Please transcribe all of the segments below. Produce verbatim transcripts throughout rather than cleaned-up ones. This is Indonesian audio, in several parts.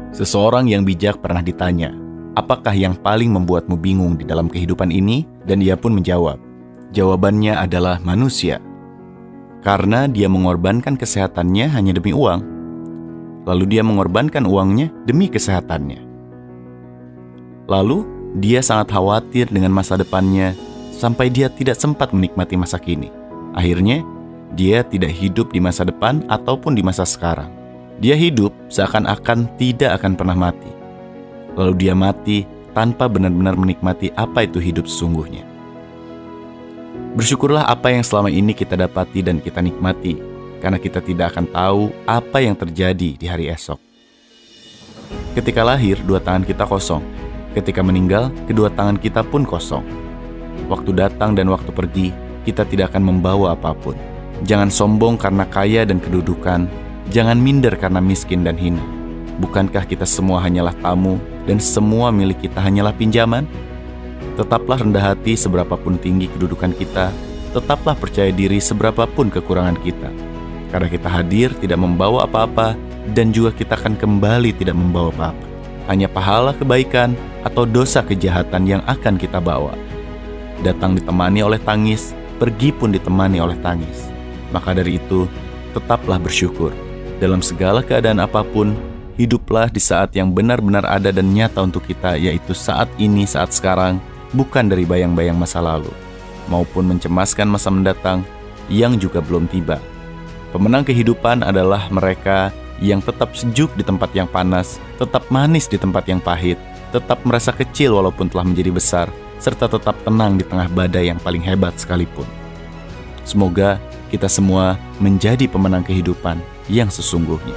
Seseorang yang bijak pernah ditanya, apakah yang paling membuatmu bingung di dalam kehidupan ini? Dan ia pun menjawab, jawabannya adalah manusia. Karena dia mengorbankan kesehatannya hanya demi uang. Lalu dia mengorbankan uangnya demi kesehatannya. Lalu dia sangat khawatir dengan masa depannya sampai dia tidak sempat menikmati masa kini. Akhirnya, dia tidak hidup di masa depan ataupun di masa sekarang. Dia hidup seakan-akan tidak akan pernah mati. Lalu dia mati tanpa benar-benar menikmati apa itu hidup sesungguhnya. Bersyukurlah apa yang selama ini kita dapati dan kita nikmati, karena kita tidak akan tahu apa yang terjadi di hari esok. Ketika lahir, dua tangan kita kosong. Ketika meninggal, kedua tangan kita pun kosong. Waktu datang dan waktu pergi, kita tidak akan membawa apapun. Jangan sombong karena kaya dan kedudukan. Jangan minder karena miskin dan hina. Bukankah kita semua hanyalah tamu dan semua milik kita hanyalah pinjaman? Tetaplah rendah hati seberapapun tinggi kedudukan kita. Tetaplah percaya diri seberapapun kekurangan kita. Karena kita hadir tidak membawa apa-apa dan juga kita akan kembali tidak membawa apa-apa. Hanya pahala kebaikan atau dosa kejahatan yang akan kita bawa. Datang ditemani oleh tangis, pergi pun ditemani oleh tangis. Maka dari itu, tetaplah bersyukur. Dalam segala keadaan apapun, hiduplah di saat yang benar-benar ada dan nyata untuk kita, yaitu saat ini, saat sekarang, bukan dari bayang-bayang masa lalu, maupun mencemaskan masa mendatang yang juga belum tiba. Pemenang kehidupan adalah mereka yang tetap sejuk di tempat yang panas, tetap manis di tempat yang pahit, tetap merasa kecil walaupun telah menjadi besar, serta tetap tenang di tengah badai yang paling hebat sekalipun. Semoga kita semua menjadi pemenang kehidupan yang sesungguhnya.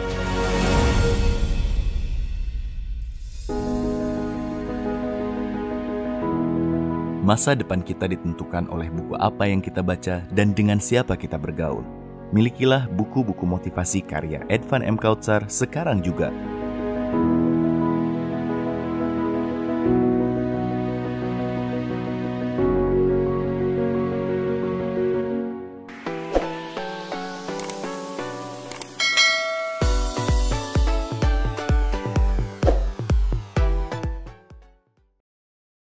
Masa depan kita ditentukan oleh buku apa yang kita baca dan dengan siapa kita bergaul. Milikilah buku-buku motivasi karya Edvan M. Kautsar sekarang juga.